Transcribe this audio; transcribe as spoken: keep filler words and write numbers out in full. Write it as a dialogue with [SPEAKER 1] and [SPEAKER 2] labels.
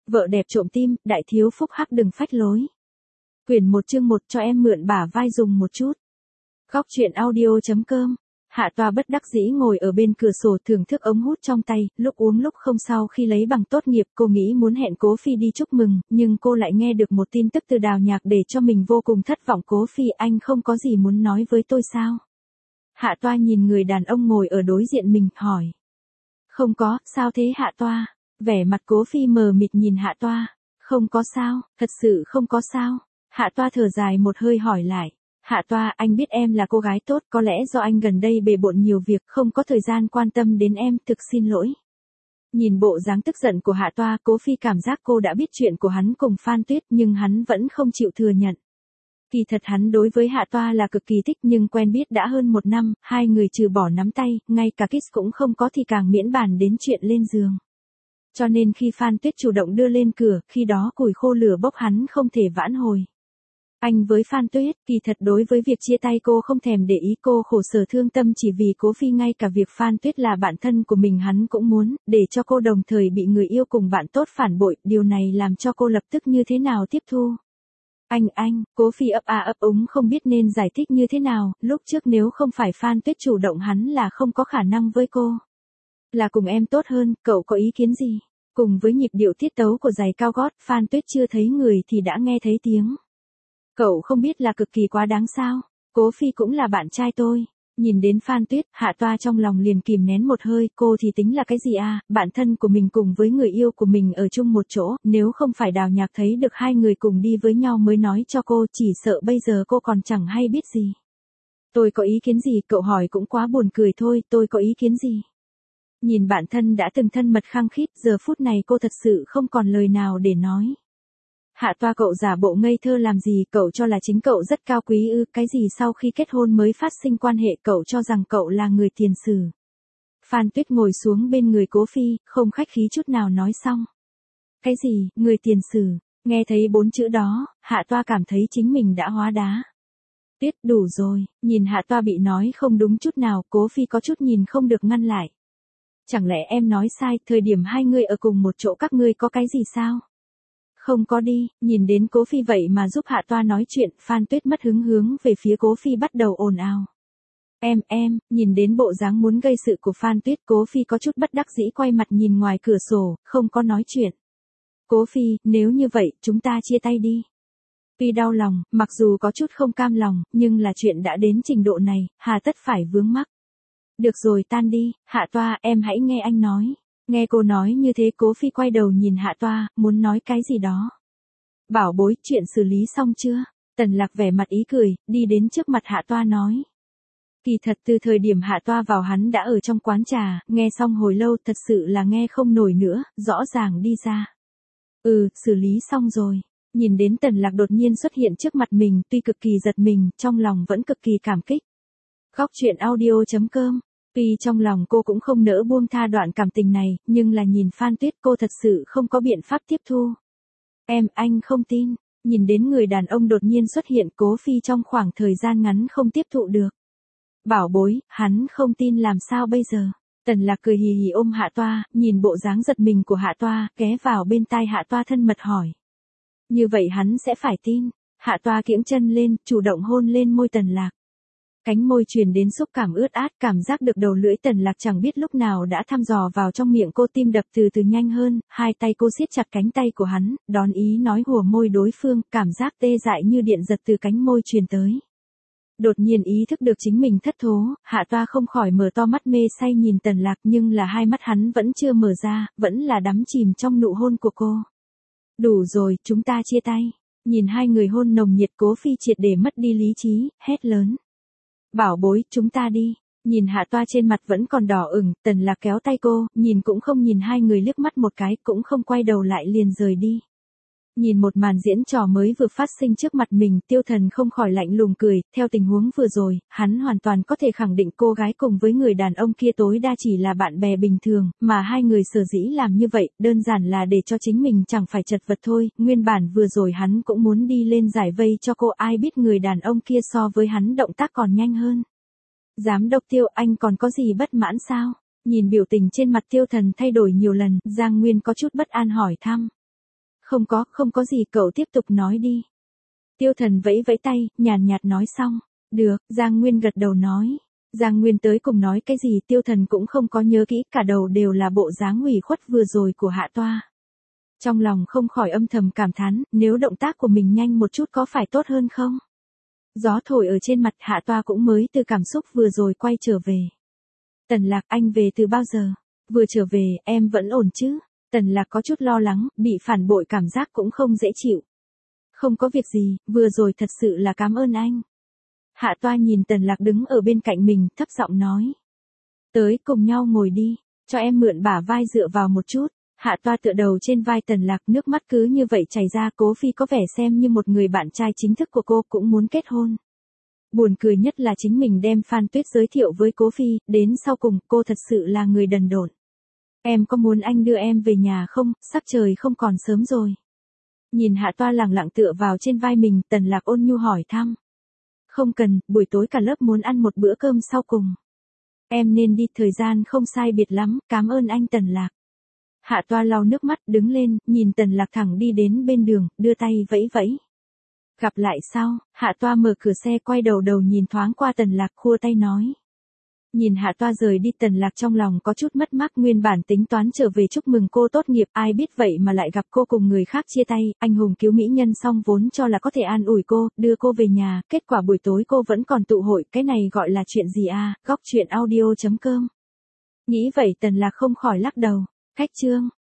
[SPEAKER 1] Vợ đẹp trộm tim, đại thiếu phúc hắc đừng phách lối. Quyển một chương một cho em mượn bả vai dùng một chút. Góc truyện audio chấm com. Hạ Toa bất đắc dĩ ngồi ở bên cửa sổ thưởng thức ống hút trong tay, lúc uống lúc không. Sau khi lấy bằng tốt nghiệp cô nghĩ muốn hẹn Cố Phi đi chúc mừng, nhưng cô lại nghe được một tin tức từ Đào Nhạc để cho mình vô cùng thất vọng. Cố Phi, anh không có gì muốn nói với tôi sao? Hạ Toa nhìn người đàn ông ngồi ở đối diện mình, hỏi. Không có, sao thế Hạ Toa? Vẻ mặt Cố Phi mờ mịt nhìn Hạ Toa. Không có sao, thật sự không có sao. Hạ Toa thở dài một hơi hỏi lại. Hạ Toa, anh biết em là cô gái tốt, có lẽ do anh gần đây bề bộn nhiều việc, không có thời gian quan tâm đến em, thực xin lỗi. Nhìn bộ dáng tức giận của Hạ Toa, Cố Phi cảm giác cô đã biết chuyện của hắn cùng Phan Tuyết, nhưng hắn vẫn không chịu thừa nhận. Kỳ thật hắn đối với Hạ Toa là cực kỳ thích, nhưng quen biết đã hơn một năm, hai người trừ bỏ nắm tay, ngay cả kiss cũng không có thì càng miễn bàn đến chuyện lên giường. Cho nên khi Phan Tuyết chủ động đưa lên cửa, khi đó củi khô lửa bốc hắn không thể vãn hồi. Anh với Phan Tuyết, kỳ thật đối với việc chia tay cô không thèm để ý, cô khổ sở thương tâm chỉ vì Cố Phi, ngay cả việc Phan Tuyết là bạn thân của mình hắn cũng muốn, để cho cô đồng thời bị người yêu cùng bạn tốt phản bội, điều này làm cho cô lập tức như thế nào tiếp thu. Anh anh, Cố Phi ấp a ấp úng không biết nên giải thích như thế nào, lúc trước nếu không phải Phan Tuyết chủ động hắn là không có khả năng với cô. Là cùng em tốt hơn, cậu có ý kiến gì? Cùng với nhịp điệu tiết tấu của giày cao gót, Phan Tuyết chưa thấy người thì đã nghe thấy tiếng. Cậu không biết là cực kỳ quá đáng sao? Cố Phi cũng là bạn trai tôi. Nhìn đến Phan Tuyết, Hạ Toa trong lòng liền kìm nén một hơi, cô thì tính là cái gì à, bạn thân của mình cùng với người yêu của mình ở chung một chỗ, nếu không phải Đào Nhạc thấy được hai người cùng đi với nhau mới nói cho cô, chỉ sợ bây giờ cô còn chẳng hay biết gì. Tôi có ý kiến gì, cậu hỏi cũng quá buồn cười thôi, tôi có ý kiến gì? Nhìn bạn thân đã từng thân mật khăng khít, giờ phút này cô thật sự không còn lời nào để nói. Hạ Toa, cậu giả bộ ngây thơ làm gì, cậu cho là chính cậu rất cao quý ư, cái gì sau khi kết hôn mới phát sinh quan hệ, cậu cho rằng cậu là người tiền sử. Phan Tuyết ngồi xuống bên người Cố Phi, không khách khí chút nào nói xong. Cái gì, người tiền sử, nghe thấy bốn chữ đó, Hạ Toa cảm thấy chính mình đã hóa đá. Tuyết, đủ rồi, nhìn Hạ Toa bị nói không đúng chút nào, Cố Phi có chút nhìn không được ngăn lại. Chẳng lẽ em nói sai, thời điểm hai người ở cùng một chỗ các ngươi có cái gì sao? Không có đi, nhìn đến Cố Phi vậy mà giúp Hạ Toa nói chuyện, Phan Tuyết mất hứng hướng về phía Cố Phi bắt đầu ồn ào. Em, em, nhìn đến bộ dáng muốn gây sự của Phan Tuyết, Cố Phi có chút bất đắc dĩ quay mặt nhìn ngoài cửa sổ, không có nói chuyện. Cố Phi, nếu như vậy, chúng ta chia tay đi. Phi đau lòng, mặc dù có chút không cam lòng, nhưng là chuyện đã đến trình độ này, hà tất phải vướng mắc. Được rồi, tan đi, Hạ Toa, em hãy nghe anh nói. Nghe cô nói như thế, Cố Phi quay đầu nhìn Hạ Toa, muốn nói cái gì đó. Bảo bối, chuyện xử lý xong chưa? Tần Lạc vẻ mặt ý cười, đi đến trước mặt Hạ Toa nói. Kỳ thật từ thời điểm Hạ Toa vào hắn đã ở trong quán trà, nghe xong hồi lâu thật sự là nghe không nổi nữa, rõ ràng đi ra. Ừ, xử lý xong rồi. Nhìn đến Tần Lạc đột nhiên xuất hiện trước mặt mình, tuy cực kỳ giật mình, trong lòng vẫn cực kỳ cảm kích. Góc truyện audio chấm com. Tuy trong lòng cô cũng không nỡ buông tha đoạn cảm tình này, nhưng là nhìn Phan Tuyết cô thật sự không có biện pháp tiếp thu. Em, anh không tin. Nhìn đến người đàn ông đột nhiên xuất hiện, Cố Phi trong khoảng thời gian ngắn không tiếp thụ được. Bảo bối, hắn không tin làm sao bây giờ? Tần Lạc cười hì hì ôm Hạ Toa, nhìn bộ dáng giật mình của Hạ Toa, ghé vào bên tai Hạ Toa thân mật hỏi. Như vậy hắn sẽ phải tin. Hạ Toa kiễng chân lên, chủ động hôn lên môi Tần Lạc. Cánh môi truyền đến xúc cảm ướt át, cảm giác được đầu lưỡi Tần Lạc chẳng biết lúc nào đã thăm dò vào trong miệng cô, tim đập từ từ nhanh hơn, hai tay cô siết chặt cánh tay của hắn, đón ý nói hùa môi đối phương, cảm giác tê dại như điện giật từ cánh môi truyền tới. Đột nhiên ý thức được chính mình thất thố, Hạ Toa không khỏi mở to mắt mê say nhìn Tần Lạc, nhưng là hai mắt hắn vẫn chưa mở ra, vẫn là đắm chìm trong nụ hôn của cô. Đủ rồi, chúng ta chia tay. Nhìn hai người hôn nồng nhiệt, Cố Phi triệt để mất đi lý trí, hét lớn. Bảo bối, chúng ta đi. Nhìn Hạ Toa trên mặt vẫn còn đỏ ửng, Tần Lạc kéo tay cô, nhìn cũng không nhìn hai người liếc mắt một cái, cũng không quay đầu lại liền rời đi. Nhìn một màn diễn trò mới vừa phát sinh trước mặt mình, Tiêu Thần không khỏi lạnh lùng cười, theo tình huống vừa rồi, hắn hoàn toàn có thể khẳng định cô gái cùng với người đàn ông kia tối đa chỉ là bạn bè bình thường, mà hai người sở dĩ làm như vậy, đơn giản là để cho chính mình chẳng phải chật vật thôi, nguyên bản vừa rồi hắn cũng muốn đi lên giải vây cho cô, ai biết người đàn ông kia so với hắn động tác còn nhanh hơn. Giám đốc Tiêu, anh còn có gì bất mãn sao? Nhìn biểu tình trên mặt Tiêu Thần thay đổi nhiều lần, Giang Nguyên có chút bất an hỏi thăm. Không có, không có gì, cậu tiếp tục nói đi. Tiêu Thần vẫy vẫy tay, nhàn nhạt nói xong. Được, Giang Nguyên gật đầu nói. Giang Nguyên tới cùng nói cái gì Tiêu Thần cũng không có nhớ kỹ, cả đầu đều là bộ dáng ủy khuất vừa rồi của Hạ Toa. Trong lòng không khỏi âm thầm cảm thán, nếu động tác của mình nhanh một chút có phải tốt hơn không? Gió thổi ở trên mặt, Hạ Toa cũng mới từ cảm xúc vừa rồi quay trở về. Tần Lạc, anh về từ bao giờ? Vừa trở về, em vẫn ổn chứ? Tần Lạc có chút lo lắng, bị phản bội cảm giác cũng không dễ chịu. Không có việc gì, vừa rồi thật sự là cảm ơn anh. Hạ Toa nhìn Tần Lạc đứng ở bên cạnh mình, thấp giọng nói. Tới, cùng nhau ngồi đi, cho em mượn bả vai dựa vào một chút. Hạ Toa tựa đầu trên vai Tần Lạc, nước mắt cứ như vậy chảy ra. Cố Phi có vẻ xem như một người bạn trai chính thức của cô, cũng muốn kết hôn. Buồn cười nhất là chính mình đem Phan Tuyết giới thiệu với Cố Phi, đến sau cùng cô thật sự là người đần độn. Em có muốn anh đưa em về nhà không, sắp trời không còn sớm rồi. Nhìn Hạ Toa lẳng lặng tựa vào trên vai mình, Tần Lạc ôn nhu hỏi thăm. Không cần, buổi tối cả lớp muốn ăn một bữa cơm sau cùng. Em nên đi, thời gian không sai biệt lắm, cảm ơn anh Tần Lạc. Hạ Toa lau nước mắt, đứng lên, nhìn Tần Lạc thẳng đi đến bên đường, đưa tay vẫy vẫy. Gặp lại sau, Hạ Toa mở cửa xe quay đầu đầu nhìn thoáng qua Tần Lạc, khua tay nói. Nhìn Hạ Toa rời đi, Tần Lạc trong lòng có chút mất mát, nguyên bản tính toán trở về chúc mừng cô tốt nghiệp, ai biết vậy mà lại gặp cô cùng người khác chia tay, anh hùng cứu mỹ nhân xong vốn cho là có thể an ủi cô, đưa cô về nhà, kết quả buổi tối cô vẫn còn tụ hội, cái này gọi là chuyện gì à, góc truyện audio chấm com. Nghĩ vậy Tần Lạc không khỏi lắc đầu. Cách chương